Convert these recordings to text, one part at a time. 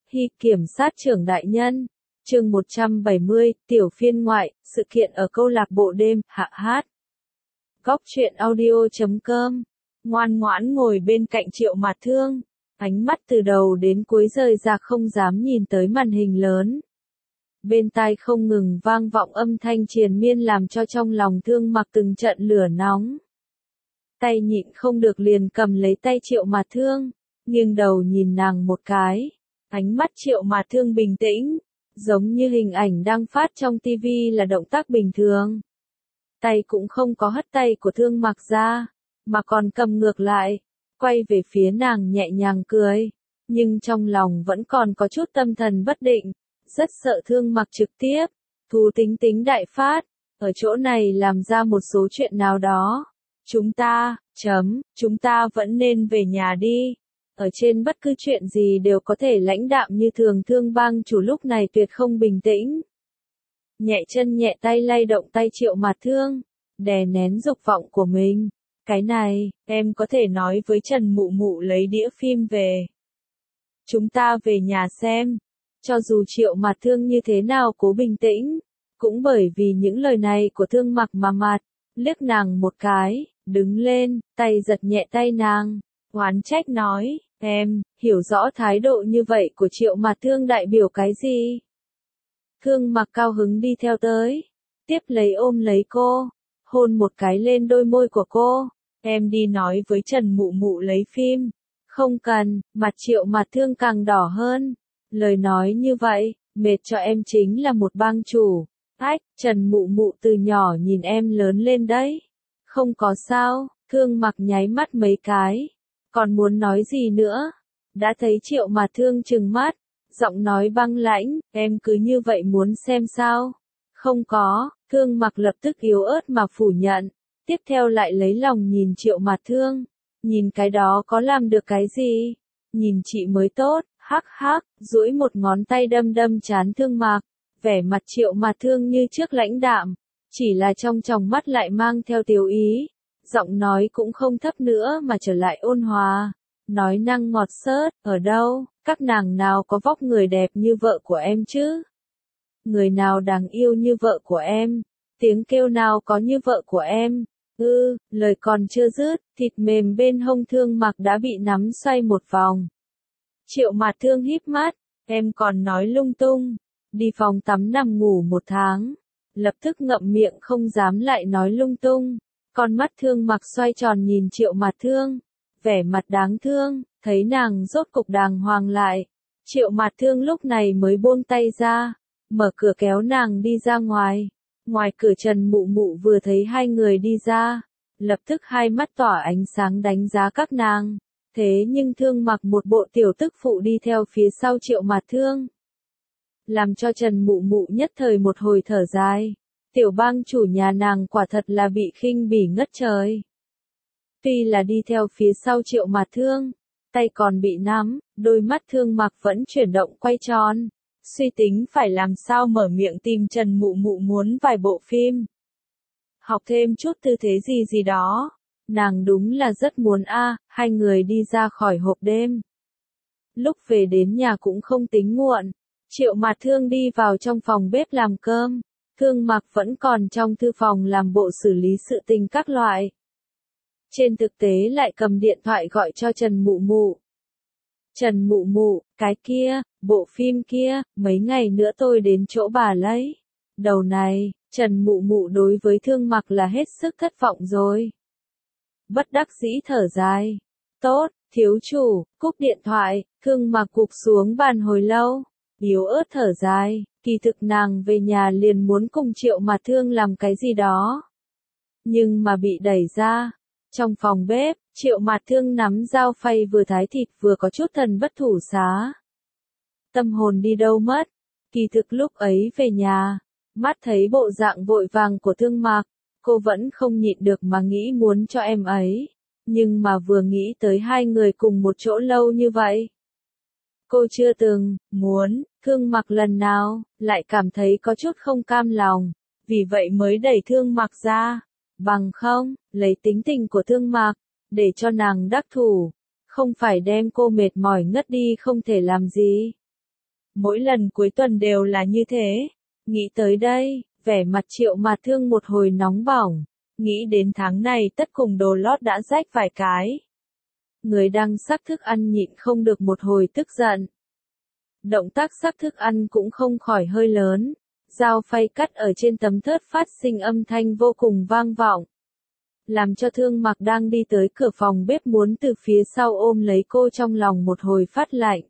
Hy kiểm sát trưởng đại nhân. Chương 170, tiểu phiên ngoại, sự kiện ở câu lạc bộ đêm, hạ hát. Góc truyện audio.com. Ngoan ngoãn ngồi bên cạnh Triệu Mạt Thương, ánh mắt từ đầu đến cuối rời ra không dám nhìn tới màn hình lớn. Bên tai không ngừng vang vọng âm thanh triền miên làm cho trong lòng Thương Mặc từng trận lửa nóng. Tay nhịn không được liền cầm lấy tay Triệu Mạt Thương, nghiêng đầu nhìn nàng một cái. Ánh mắt Triệu Mạt Thương bình tĩnh, giống như hình ảnh đang phát trong tivi là động tác bình thường. Tay cũng không có hất tay của Thương Mặc ra, mà còn cầm ngược lại, quay về phía nàng nhẹ nhàng cười. Nhưng trong lòng vẫn còn có chút tâm thần bất định, rất sợ Thương Mặc trực tiếp, thú tính tính đại phát, ở chỗ này làm ra một số chuyện nào đó. Chúng ta vẫn nên về nhà đi. Ở trên bất cứ chuyện gì đều có thể lãnh đạm như thường, Thương bang chủ lúc này tuyệt không bình tĩnh. Nhẹ chân nhẹ tay lay động tay Triệu Mạt Thương, đè nén dục vọng của mình. Cái này, em có thể nói với Trần Mụ Mụ lấy đĩa phim về. Chúng ta về nhà xem. Cho dù Triệu Mạt Thương như thế nào cố bình tĩnh, cũng bởi vì những lời này của Thương Mặc mà mặt, liếc nàng một cái, đứng lên, tay giật nhẹ tay nàng, oán trách nói, em, hiểu rõ thái độ như vậy của Triệu Mạt Thương đại biểu cái gì? Thương Mặc cao hứng đi theo tới, tiếp lấy ôm lấy cô, hôn một cái lên đôi môi của cô, em đi nói với Trần Mụ Mụ lấy phim. Không cần, mặt Triệu Mạt Thương càng đỏ hơn. Lời nói như vậy, mệt cho em chính là một bang chủ. Ách, Trần Mụ Mụ từ nhỏ nhìn em lớn lên đấy. Không có sao, Thương Mặc nháy mắt mấy cái. Còn muốn nói gì nữa? Đã thấy Triệu Mạt Thương trừng mắt, giọng nói băng lãnh, em cứ như vậy muốn xem sao? Không có, Thương Mặc lập tức yếu ớt mà phủ nhận. Tiếp theo lại lấy lòng nhìn Triệu Mạt Thương. Nhìn cái đó có làm được cái gì? Nhìn chị mới tốt, hắc hắc, duỗi một ngón tay đâm đâm trán Thương Mặc. Vẻ mặt Triệu Mạt Thương như trước lãnh đạm, chỉ là trong tròng mắt lại mang theo tiểu ý. Giọng nói cũng không thấp nữa mà trở lại ôn hòa. Nói năng ngọt xớt, ở đâu, các nàng nào có vóc người đẹp như vợ của em chứ? Người nào đáng yêu như vợ của em? Tiếng kêu nào có như vợ của em? Lời còn chưa dứt, thịt mềm bên hông Thương Mặc đã bị nắm xoay một vòng. Triệu Mạt Thương híp mắt, em còn nói lung tung, đi phòng tắm nằm ngủ một tháng. Lập tức ngậm miệng không dám lại nói lung tung. Con mắt Thương Mặc xoay tròn nhìn Triệu Mạt Thương, vẻ mặt đáng thương, thấy nàng rốt cục đàng hoàng lại. Triệu Mạt Thương lúc này mới buông tay ra, mở cửa kéo nàng đi ra ngoài. Ngoài cửa Trần Mụ Mụ vừa thấy hai người đi ra, lập tức hai mắt tỏa ánh sáng đánh giá các nàng. Thế nhưng Thương Mặc một bộ tiểu tức phụ đi theo phía sau Triệu Mạt Thương, làm cho Trần Mụ Mụ nhất thời một hồi thở dài. Tiểu bang chủ nhà nàng quả thật là bị khinh bỉ ngất trời. Tuy là đi theo phía sau Triệu Mạt Thương, tay còn bị nắm, đôi mắt Thương Mặc vẫn chuyển động quay tròn. Suy tính phải làm sao mở miệng tìm Trần Mụ Mụ muốn vài bộ phim. Học thêm chút tư thế gì đó. Nàng đúng là rất muốn hai người đi ra khỏi hộp đêm. Lúc về đến nhà cũng không tính muộn. Triệu Mạt Thương đi vào trong phòng bếp làm cơm. Thương Mặc vẫn còn trong thư phòng làm bộ xử lý sự tình các loại. Trên thực tế lại cầm điện thoại gọi cho Trần Mụ Mụ. Trần Mụ Mụ, cái kia, bộ phim kia, mấy ngày nữa tôi đến chỗ bà lấy. Đầu này, Trần Mụ Mụ đối với Thương Mặc là hết sức thất vọng rồi. Bất đắc dĩ thở dài. Tốt, thiếu chủ, cúp điện thoại, Thương Mặc gục xuống bàn hồi lâu. Yếu ớt thở dài, kỳ thực nàng về nhà liền muốn cùng Triệu Mạt Thương làm cái gì đó. Nhưng mà bị đẩy ra. Trong phòng bếp, Triệu Mạt Thương nắm dao phay vừa thái thịt vừa có chút thần bất thủ xá. Tâm hồn đi đâu mất? Kỳ thực lúc ấy về nhà, mắt thấy bộ dạng vội vàng của Thương Mặc, cô vẫn không nhịn được mà nghĩ muốn cho em ấy. Nhưng mà vừa nghĩ tới hai người cùng một chỗ lâu như vậy, cô chưa từng muốn Thương Mặc lần nào, lại cảm thấy có chút không cam lòng, vì vậy mới đẩy Thương Mặc ra. Bằng không, lấy tính tình của Thương Mặc, để cho nàng đắc thủ, không phải đem cô mệt mỏi ngất đi không thể làm gì. Mỗi lần cuối tuần đều là như thế. Nghĩ tới đây, vẻ mặt Triệu Mạt Thương một hồi nóng bỏng. Nghĩ đến tháng này tất cùng đồ lót đã rách vài cái. Người đang sắc thức ăn nhịn không được một hồi tức giận. Động tác sắc thức ăn cũng không khỏi hơi lớn. Dao phay cắt ở trên tấm thớt phát sinh âm thanh vô cùng vang vọng. Làm cho Thương Mặc đang đi tới cửa phòng bếp muốn từ phía sau ôm lấy cô trong lòng một hồi phát lạnh.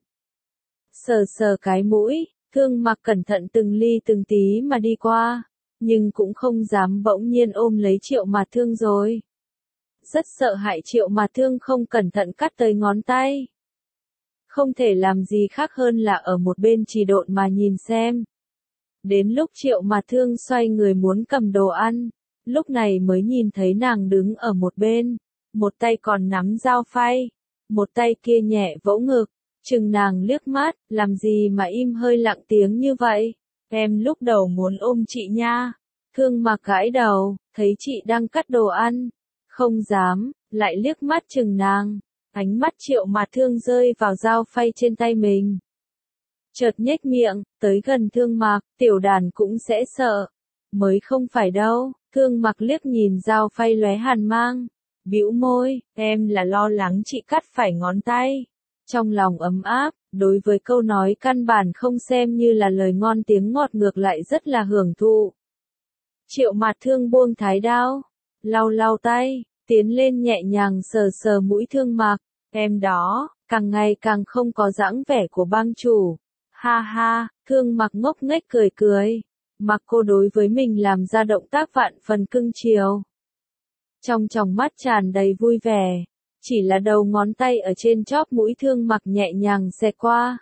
Sờ sờ cái mũi, Thương Mặc cẩn thận từng ly từng tí mà đi qua, nhưng cũng không dám bỗng nhiên ôm lấy Triệu Mạt Thương rồi. Rất sợ hại Triệu Mạt Thương không cẩn thận cắt tới ngón tay. Không thể làm gì khác hơn là ở một bên trì độn mà nhìn xem. Đến lúc Triệu Mạt Thương xoay người muốn cầm đồ ăn, lúc này mới nhìn thấy nàng đứng ở một bên, một tay còn nắm dao phay, một tay kia nhẹ vỗ ngực, chừng nàng liếc mắt, làm gì mà im hơi lặng tiếng như vậy, em lúc đầu muốn ôm chị nha. Thương Mặc gãi đầu, thấy chị đang cắt đồ ăn, không dám, lại liếc mắt chừng nàng, ánh mắt Triệu Mạt Thương rơi vào dao phay trên tay mình. Chợt nhếch miệng, tới gần Thương Mặc, tiểu đàn cũng sẽ sợ. Mới không phải đâu, Thương Mặc liếc nhìn dao phay lóe hàn mang, bĩu môi, em là lo lắng chị cắt phải ngón tay. Trong lòng ấm áp, đối với câu nói căn bản không xem như là lời ngon tiếng ngọt ngược lại rất là hưởng thụ. Triệu Mạt Thương buông thái đao, lau lau tay, tiến lên nhẹ nhàng sờ sờ mũi Thương Mặc, em đó, càng ngày càng không có dáng vẻ của bang chủ. Ha ha, Thương Mặc ngốc nghếch cười cười. Mặc cô đối với mình làm ra động tác vạn phần cưng chiều. Trong tròng mắt tràn đầy vui vẻ, chỉ là đầu ngón tay ở trên chóp mũi Thương Mặc nhẹ nhàng xẹt qua.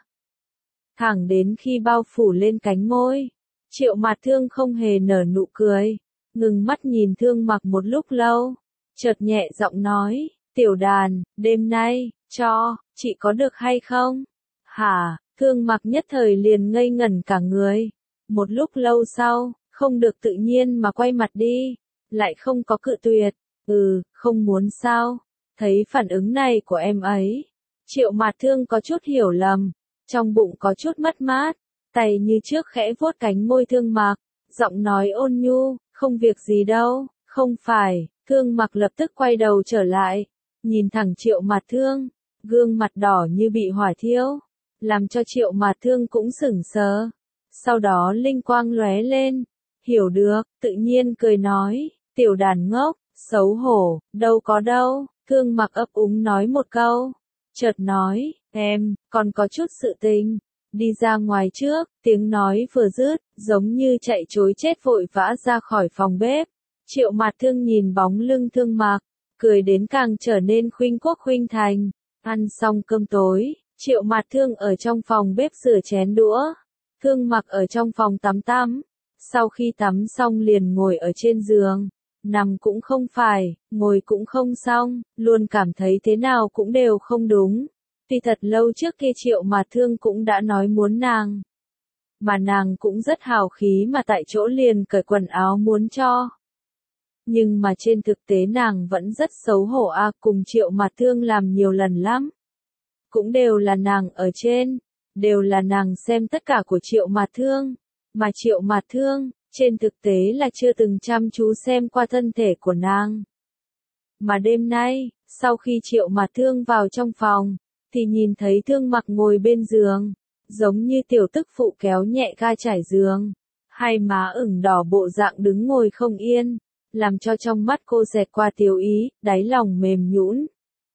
Thẳng đến khi bao phủ lên cánh môi, Triệu Mạt Thương không hề nở nụ cười, ngừng mắt nhìn Thương Mặc một lúc lâu, chợt nhẹ giọng nói, tiểu đàn, đêm nay, chị có được hay không? Hả? Thương Mặc nhất thời liền ngây ngẩn cả người. Một lúc lâu sau, không được tự nhiên mà quay mặt đi, lại không có cự tuyệt, không muốn sao, thấy phản ứng này của em ấy. Triệu Mạt Thương có chút hiểu lầm, trong bụng có chút mất mát, tay như trước khẽ vuốt cánh môi Thương Mặc, giọng nói ôn nhu, không việc gì đâu, không phải. Thương Mặc lập tức quay đầu trở lại, nhìn thẳng Triệu Mạt Thương, gương mặt đỏ như bị hỏa thiêu, làm cho Triệu Mạt Thương cũng sững sờ. Sau đó linh quang lóe lên, hiểu được, tự nhiên cười nói, tiểu đàn ngốc, xấu hổ, đâu có đâu. Thương Mặc ấp úng nói một câu, chợt nói, em, còn có chút sự tình, đi ra ngoài trước. Tiếng nói vừa dứt, giống như chạy trối chết vội vã ra khỏi phòng bếp. Triệu Mạt Thương nhìn bóng lưng Thương Mặc, cười đến càng trở nên khuynh quốc khuynh thành. Ăn xong cơm tối, Triệu Mạt Thương ở trong phòng bếp rửa chén đũa. Thương Mặc ở trong phòng tắm. Sau khi tắm xong liền ngồi ở trên giường. Nằm cũng không phải, ngồi cũng không xong, luôn cảm thấy thế nào cũng đều không đúng. Tuy thật lâu trước kia Triệu Mạt Thương cũng đã nói muốn nàng. Mà nàng cũng rất hào khí mà tại chỗ liền cởi quần áo muốn cho. Nhưng mà trên thực tế nàng vẫn rất xấu hổ cùng Triệu Mạt Thương làm nhiều lần lắm. Cũng đều là nàng ở trên, đều là nàng xem tất cả của Triệu Mạt Thương. Mà Triệu Mạt Thương, trên thực tế là chưa từng chăm chú xem qua thân thể của nàng. Mà đêm nay, sau khi Triệu Mạt Thương vào trong phòng, thì nhìn thấy Thương Mặc ngồi bên giường, giống như tiểu tức phụ kéo nhẹ ga trải giường, hai má ửng đỏ bộ dạng đứng ngồi không yên, làm cho trong mắt cô xẹt qua tiêu ý, đáy lòng mềm nhũn.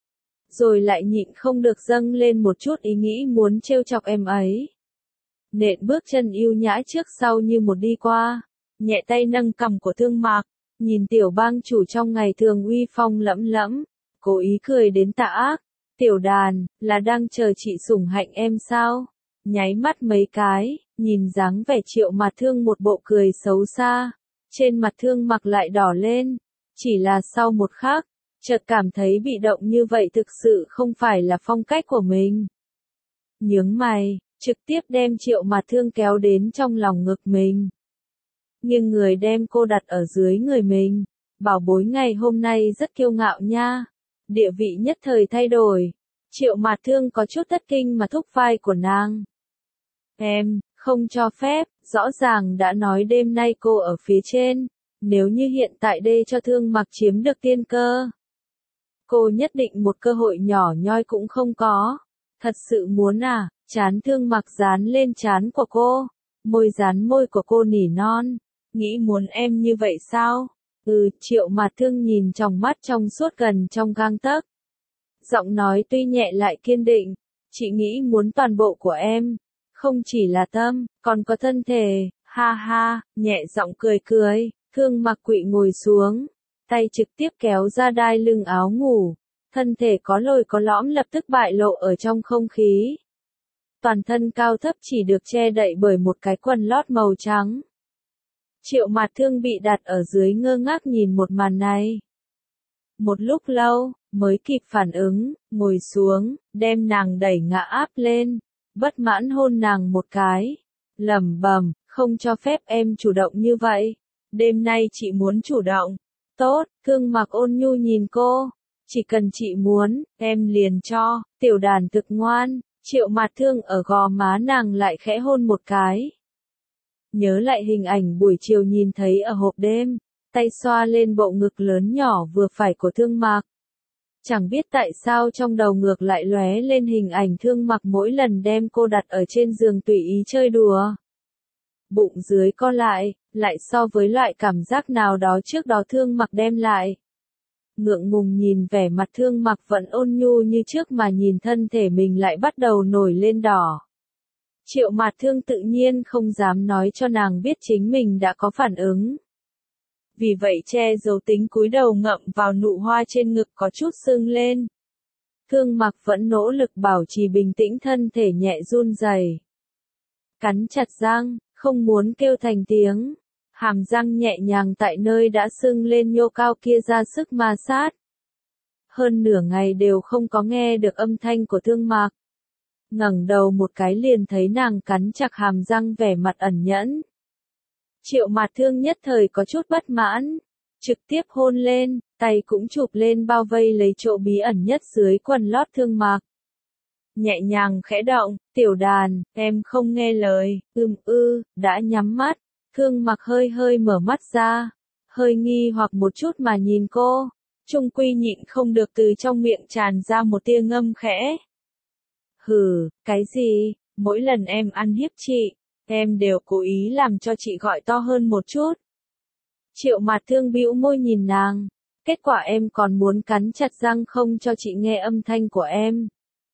Rồi lại nhịn không được dâng lên một chút ý nghĩ muốn trêu chọc em ấy. Nện bước chân yêu nhã trước sau như một đi qua, nhẹ tay nâng cằm của Thương Mặc, nhìn tiểu bang chủ trong ngày thường uy phong lẫm lẫm, cố ý cười đến tà ác. Tiểu đàn, là đang chờ chị sủng hạnh em sao? Nháy mắt mấy cái, nhìn dáng vẻ Triệu Mạt Thương một bộ cười xấu xa, trên mặt Thương Mặc lại đỏ lên. Chỉ là sau một khắc, chợt cảm thấy bị động như vậy thực sự không phải là phong cách của mình. Nhướng mày, trực tiếp đem Triệu Mạt Thương kéo đến trong lòng ngực mình. Nhưng người đem cô đặt ở dưới người mình, bảo bối ngày hôm nay rất kiêu ngạo nha. Địa vị nhất thời thay đổi. Triệu Mạt Thương có chút thất kinh mà thúc vai của nàng. Em, không cho phép, rõ ràng đã nói đêm nay cô ở phía trên, nếu như hiện tại đây cho Thương Mặc chiếm được tiên cơ. Cô nhất định một cơ hội nhỏ nhoi cũng không có. Thật sự muốn à, trán Thương Mặc dán lên trán của cô, môi dán môi của cô nỉ non, nghĩ muốn em như vậy sao? Triệu Mạt Thương nhìn trong mắt trong suốt gần trong gang tấc. Giọng nói tuy nhẹ lại kiên định, chị nghĩ muốn toàn bộ của em, không chỉ là tâm, còn có thân thể, ha ha, nhẹ giọng cười cười, Thương Mặc quỵ ngồi xuống, tay trực tiếp kéo ra đai lưng áo ngủ, thân thể có lồi có lõm lập tức bại lộ ở trong không khí. Toàn thân cao thấp chỉ được che đậy bởi một cái quần lót màu trắng. Triệu Mạt Thương bị đặt ở dưới ngơ ngác nhìn một màn này. Một lúc lâu, mới kịp phản ứng, ngồi xuống, đem nàng đẩy ngã áp lên, bất mãn hôn nàng một cái, lẩm bẩm, không cho phép em chủ động như vậy, đêm nay chị muốn chủ động. Tốt, Thương Mặc ôn nhu nhìn cô, chỉ cần chị muốn, em liền cho, tiểu đàn thực ngoan, Triệu Mạt Thương ở gò má nàng lại khẽ hôn một cái. Nhớ lại hình ảnh buổi chiều nhìn thấy ở hộp đêm, tay xoa lên bộ ngực lớn nhỏ vừa phải của Thương Mặc. Chẳng biết tại sao trong đầu ngược lại lóe lên hình ảnh Thương Mặc mỗi lần đem cô đặt ở trên giường tùy ý chơi đùa. Bụng dưới co lại so với loại cảm giác nào đó trước đó Thương Mặc đem lại. Ngượng ngùng nhìn vẻ mặt Thương Mặc vẫn ôn nhu như trước mà nhìn thân thể mình lại bắt đầu nổi lên đỏ. Triệu Mạt Thương tự nhiên không dám nói cho nàng biết chính mình đã có phản ứng. Vì vậy che giấu tính cúi đầu ngậm vào nụ hoa trên ngực có chút sưng lên. Thương Mặc vẫn nỗ lực bảo trì bình tĩnh, thân thể nhẹ run rẩy, cắn chặt răng, không muốn kêu thành tiếng. Hàm răng nhẹ nhàng tại nơi đã sưng lên nhô cao kia ra sức ma sát. Hơn nửa ngày đều không có nghe được âm thanh của Thương Mặc. Ngẩng đầu một cái liền thấy nàng cắn chặt hàm răng vẻ mặt ẩn nhẫn. Triệu Mạt Thương nhất thời có chút bất mãn, trực tiếp hôn lên, tay cũng chụp lên bao vây lấy chỗ bí ẩn nhất dưới quần lót Thương Mặc. Nhẹ nhàng khẽ động, tiểu đàn, em không nghe lời, đã nhắm mắt, Thương Mặc hơi hơi mở mắt ra, hơi nghi hoặc một chút mà nhìn cô, trung quy nhịn không được từ trong miệng tràn ra một tia ngâm khẽ. Hừ, cái gì, mỗi lần em ăn hiếp chị, em đều cố ý làm cho chị gọi to hơn một chút. Triệu Mạt Thương bĩu môi nhìn nàng, kết quả em còn muốn cắn chặt răng không cho chị nghe âm thanh của em.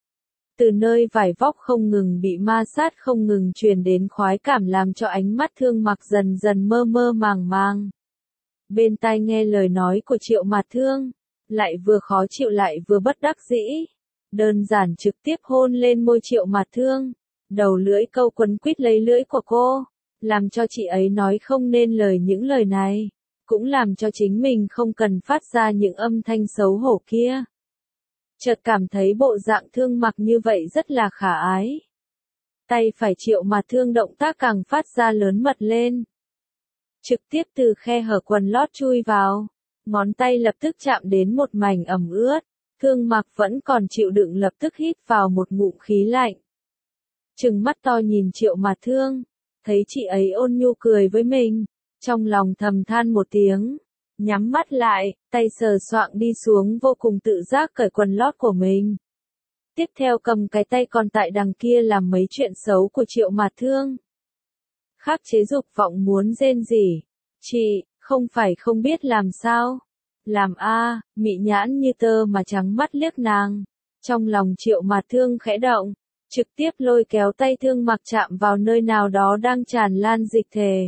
Từ nơi vải vóc không ngừng bị ma sát không ngừng truyền đến khoái cảm làm cho ánh mắt Thương Mặc dần dần mơ mơ màng màng. Bên tai nghe lời nói của Triệu Mạt Thương, lại vừa khó chịu lại vừa bất đắc dĩ. Đơn giản trực tiếp hôn lên môi Triệu Mạt Thương, đầu lưỡi câu quấn quýt lấy lưỡi của cô, làm cho chị ấy nói không nên lời những lời này, cũng làm cho chính mình không cần phát ra những âm thanh xấu hổ kia. Chợt cảm thấy bộ dạng Thương Mặc như vậy rất là khả ái. Tay phải Triệu Mạt Thương động tác càng phát ra lớn mật lên. Trực tiếp từ khe hở quần lót chui vào, ngón tay lập tức chạm đến một mảnh ẩm ướt. Thương Mặc vẫn còn chịu đựng lập tức hít vào một ngụm khí lạnh. Trừng mắt to nhìn Triệu Mạt Thương, thấy chị ấy ôn nhu cười với mình, trong lòng thầm than một tiếng, nhắm mắt lại, tay sờ soạng đi xuống vô cùng tự giác cởi quần lót của mình. Tiếp theo cầm cái tay còn tại đằng kia làm mấy chuyện xấu của Triệu Mạt Thương. Khắc chế dục vọng muốn rên rỉ, chị, không phải không biết làm sao. Làm a, mị nhãn như tơ mà trắng mắt liếc nàng. Trong lòng Triệu Mạt Thương khẽ động, trực tiếp lôi kéo tay Thương Mặc chạm vào nơi nào đó đang tràn lan dịch thể.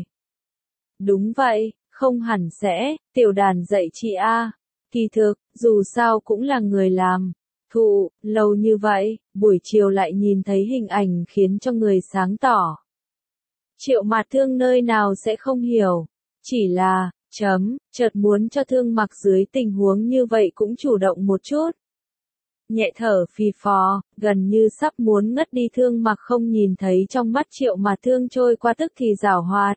Đúng vậy, không hẳn sẽ, tiểu đàn dạy chị a. Kỳ thực, dù sao cũng là người làm. Thụ, lâu như vậy, buổi chiều lại nhìn thấy hình ảnh khiến cho người sáng tỏ. Triệu Mạt Thương nơi nào sẽ không hiểu, chỉ là, chợt muốn cho Thương Mặc dưới tình huống như vậy cũng chủ động một chút. Nhẹ thở phì phò, gần như sắp muốn ngất đi. Thương Mặc không nhìn thấy trong mắt Triệu Mạt Thương trôi qua tức thì giảo hoạt.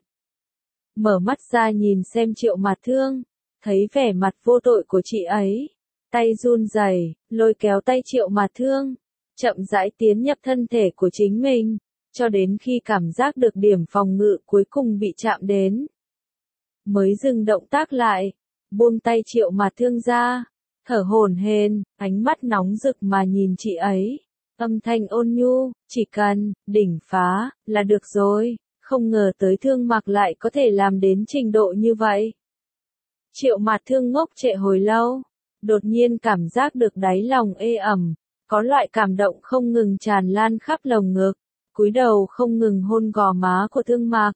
Mở mắt ra nhìn xem Triệu Mạt Thương, thấy vẻ mặt vô tội của chị ấy. Tay run rẩy, lôi kéo tay Triệu Mạt Thương, chậm rãi tiến nhập thân thể của chính mình. cho đến khi cảm giác được điểm phòng ngự cuối cùng bị chạm đến. Mới dừng động tác lại, buông tay Triệu Mạt Thương ra, thở hổn hển, ánh mắt nóng rực mà nhìn chị ấy. Âm thanh ôn nhu, chỉ cần, đỉnh phá, là được rồi, không ngờ tới Thương Mặc lại có thể làm đến trình độ như vậy. Triệu Mạt Thương ngốc trệ hồi lâu, đột nhiên cảm giác được đáy lòng ê ẩm, có loại cảm động không ngừng tràn lan khắp lồng ngực, cúi đầu không ngừng hôn gò má của Thương Mặc.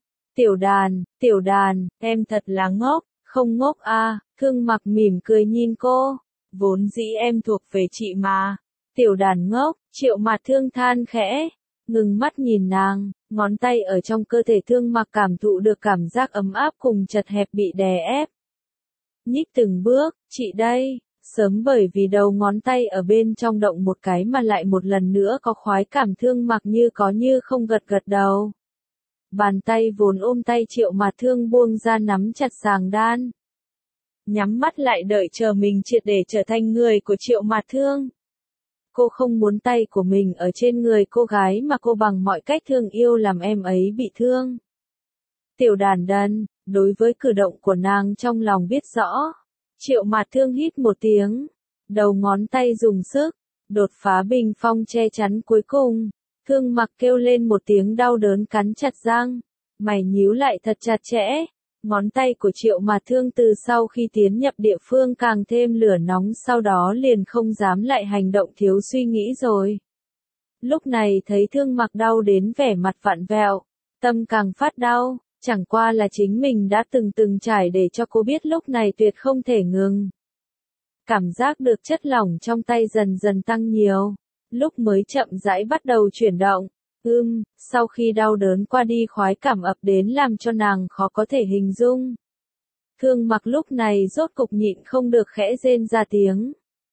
Tiểu đàn, em thật là ngốc, không ngốc à, Thương Mặc mỉm cười nhìn cô, vốn dĩ em thuộc về chị mà. Tiểu đàn ngốc, Triệu Mạt Thương than khẽ, ngừng mắt nhìn nàng, ngón tay ở trong cơ thể Thương Mặc cảm thụ được cảm giác ấm áp cùng chật hẹp bị đè ép. Nhích từng bước, chị đây, sớm bởi vì đầu ngón tay ở bên trong động một cái mà lại một lần nữa có khoái cảm. Thương Mặc như có như không gật gật đầu. Bàn tay vốn ôm tay Triệu Mạt Thương buông ra nắm chặt sàng đan. Nhắm mắt lại đợi chờ mình triệt để trở thành người của Triệu Mạt Thương. Cô không muốn tay của mình ở trên người cô gái mà cô bằng mọi cách thương yêu làm em ấy bị thương. Tiểu đàn đần, đối với cử động của nàng trong lòng biết rõ. Triệu Mạt Thương hít một tiếng, đầu ngón tay dùng sức, đột phá bình phong che chắn cuối cùng. Thương Mặc kêu lên một tiếng đau đớn cắn chặt răng, mày nhíu lại thật chặt chẽ. Ngón tay của Triệu Mạt Thương từ sau khi tiến nhập địa phương càng thêm lửa nóng, sau đó liền không dám lại hành động thiếu suy nghĩ rồi. Lúc này thấy Thương Mặc đau đến vẻ mặt vặn vẹo, tâm càng phát đau, chẳng qua là chính mình đã từng trải để cho cô biết lúc này tuyệt không thể ngừng. Cảm giác được chất lỏng trong tay dần dần tăng nhiều, lúc mới chậm rãi bắt đầu chuyển động. Sau khi đau đớn qua đi khoái cảm ập đến làm cho nàng khó có thể hình dung. Thương Mặc lúc này rốt cục nhịn không được khẽ rên ra tiếng.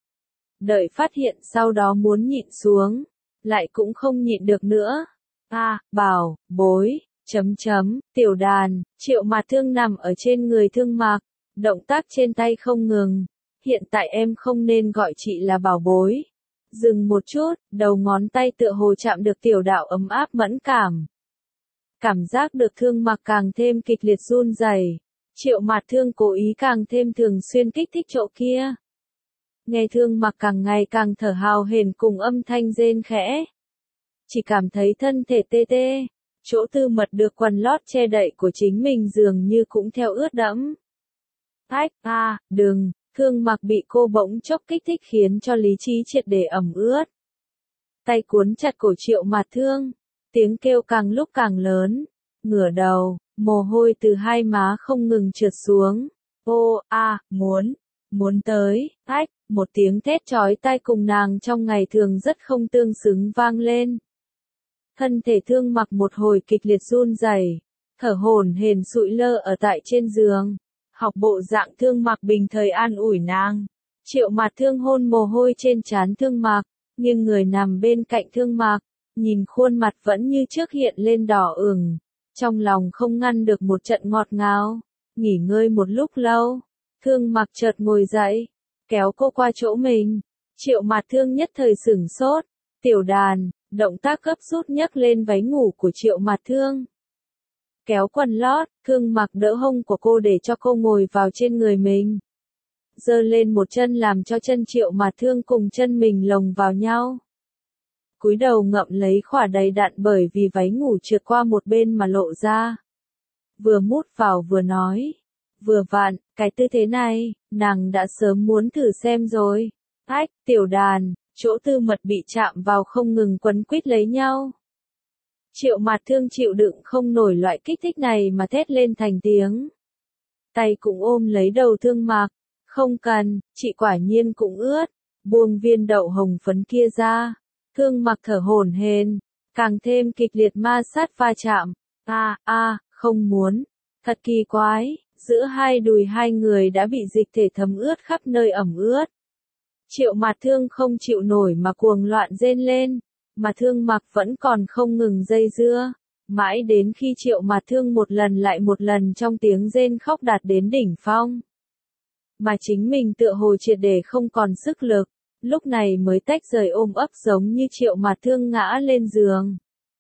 Đợi phát hiện sau đó muốn nhịn xuống, lại cũng không nhịn được nữa. Bảo, bối, tiểu đàn, Triệu Mạt Thương nằm ở trên người Thương Mặc, động tác trên tay không ngừng. Hiện tại em không nên gọi chị là bảo bối. Dừng một chút, đầu ngón tay tựa hồ chạm được tiểu đạo ấm áp mẫn cảm. Cảm giác được Thương Mặc càng thêm kịch liệt run rẩy. Triệu Mạt Thương cố ý càng thêm thường xuyên kích thích chỗ kia. Nghe Thương Mặc càng ngày càng thở hào hển cùng âm thanh rên khẽ. Chỉ cảm thấy thân thể tê tê, chỗ tư mật được quần lót che đậy của chính mình dường như cũng theo ướt đẫm. Đừng. Thương Mặc bị cô bỗng chốc kích thích khiến cho lý trí triệt để ẩm ướt. Tay cuốn chặt cổ Triệu Mạt Thương, tiếng kêu càng lúc càng lớn, ngửa đầu, mồ hôi từ hai má không ngừng trượt xuống. Muốn tới, một tiếng thét chói tai cùng nàng trong ngày thường rất không tương xứng vang lên. Thân thể Thương Mặc một hồi kịch liệt run rẩy, thở hổn hển sụi lơ ở tại trên giường. Học bộ dạng Thương Mặc bình thời an ủi nàng. Triệu Mạt Thương hôn mồ hôi trên trán Thương Mặc, nhưng người nằm bên cạnh Thương Mặc, nhìn khuôn mặt vẫn như trước hiện lên đỏ ửng, trong lòng không ngăn được một trận ngọt ngào. Nghỉ ngơi một lúc lâu, Thương Mặc chợt ngồi dậy, kéo cô qua chỗ mình. Triệu Mạt Thương nhất thời sửng sốt. Tiểu đàn, động tác gấp rút nhấc lên váy ngủ của Triệu Mạt Thương. Kéo quần lót, Thương Mặc đỡ hông của cô để cho cô ngồi vào trên người mình. Giơ lên một chân làm cho chân Triệu Mạt Thương cùng chân mình lồng vào nhau. Cúi đầu ngậm lấy khỏa đầy đặn bởi vì váy ngủ trượt qua một bên mà lộ ra. Vừa mút vào vừa nói. Vừa vặn, cái tư thế này, nàng đã sớm muốn thử xem rồi. Tiểu đàn, chỗ tư mật bị chạm vào không ngừng quấn quýt lấy nhau. Triệu Mạt Thương chịu đựng không nổi loại kích thích này mà thét lên thành tiếng. Tay cũng ôm lấy đầu Thương Mặc. Không cần, chị quả nhiên cũng ướt. Buông viên đậu hồng phấn kia ra. Thương Mặc thở hổn hển, càng thêm kịch liệt ma sát va chạm. Không muốn. Thật kỳ quái, giữa hai đùi hai người đã bị dịch thể thấm ướt khắp nơi ẩm ướt. Triệu Mạt Thương không chịu nổi mà cuồng loạn rên lên. Mà Thương Mặc vẫn còn không ngừng dây dưa, mãi đến khi Triệu Mạt Thương một lần lại một lần trong tiếng rên khóc đạt đến đỉnh phong. Mà chính mình tựa hồ triệt để không còn sức lực, lúc này mới tách rời ôm ấp giống như Triệu Mạt Thương ngã lên giường.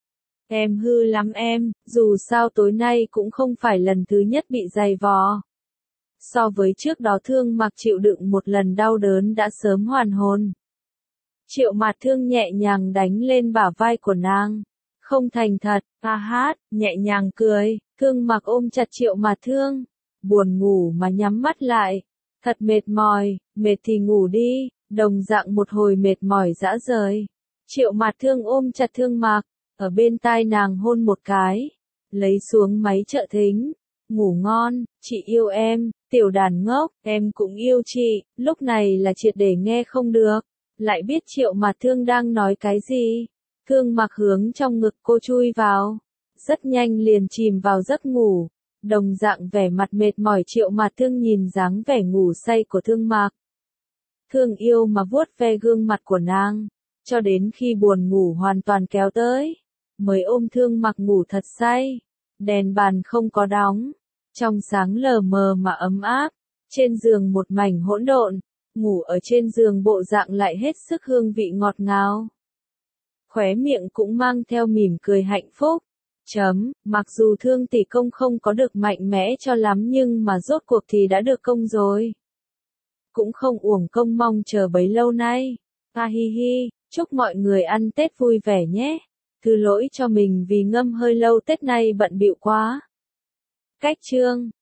Em hư lắm em, dù sao tối nay cũng không phải lần thứ nhất bị giày vò. So với trước đó Thương Mặc chịu đựng một lần đau đớn đã sớm hoàn hồn. Triệu Mạt Thương nhẹ nhàng đánh lên bả vai của nàng. Không thành thật, hát, nhẹ nhàng cười, Thương Mặc ôm chặt Triệu Mạt Thương. Buồn ngủ mà nhắm mắt lại. Thật mệt mỏi, mệt thì ngủ đi, đồng dạng một hồi mệt mỏi dã rời. Triệu Mạt Thương ôm chặt Thương Mặc, ở bên tai nàng hôn một cái. Lấy xuống máy trợ thính. Ngủ ngon, chị yêu em, tiểu đàn ngốc, em cũng yêu chị, lúc này là triệt để nghe không được. Lại biết Triệu Mạt Thương đang nói cái gì. Thương Mặc hướng trong ngực cô chui vào. Rất nhanh liền chìm vào giấc ngủ. Đồng dạng vẻ mặt mệt mỏi Triệu Mạt Thương nhìn dáng vẻ ngủ say của Thương Mặc. Thương yêu mà vuốt ve gương mặt của nàng. Cho đến khi buồn ngủ hoàn toàn kéo tới. Mới ôm Thương Mặc ngủ thật say. Đèn bàn không có đóng. Trong sáng lờ mờ mà ấm áp. Trên giường một mảnh hỗn độn. Ngủ ở trên giường bộ dạng lại hết sức hương vị ngọt ngào. Khóe miệng cũng mang theo mỉm cười hạnh phúc. Mặc dù Thương tỷ công không có được mạnh mẽ cho lắm nhưng mà rốt cuộc thì đã được công rồi. Cũng không uổng công mong chờ bấy lâu nay. Hi hi, chúc mọi người ăn Tết vui vẻ nhé. Thứ lỗi cho mình vì ngâm hơi lâu Tết nay bận bịu quá. Cách chương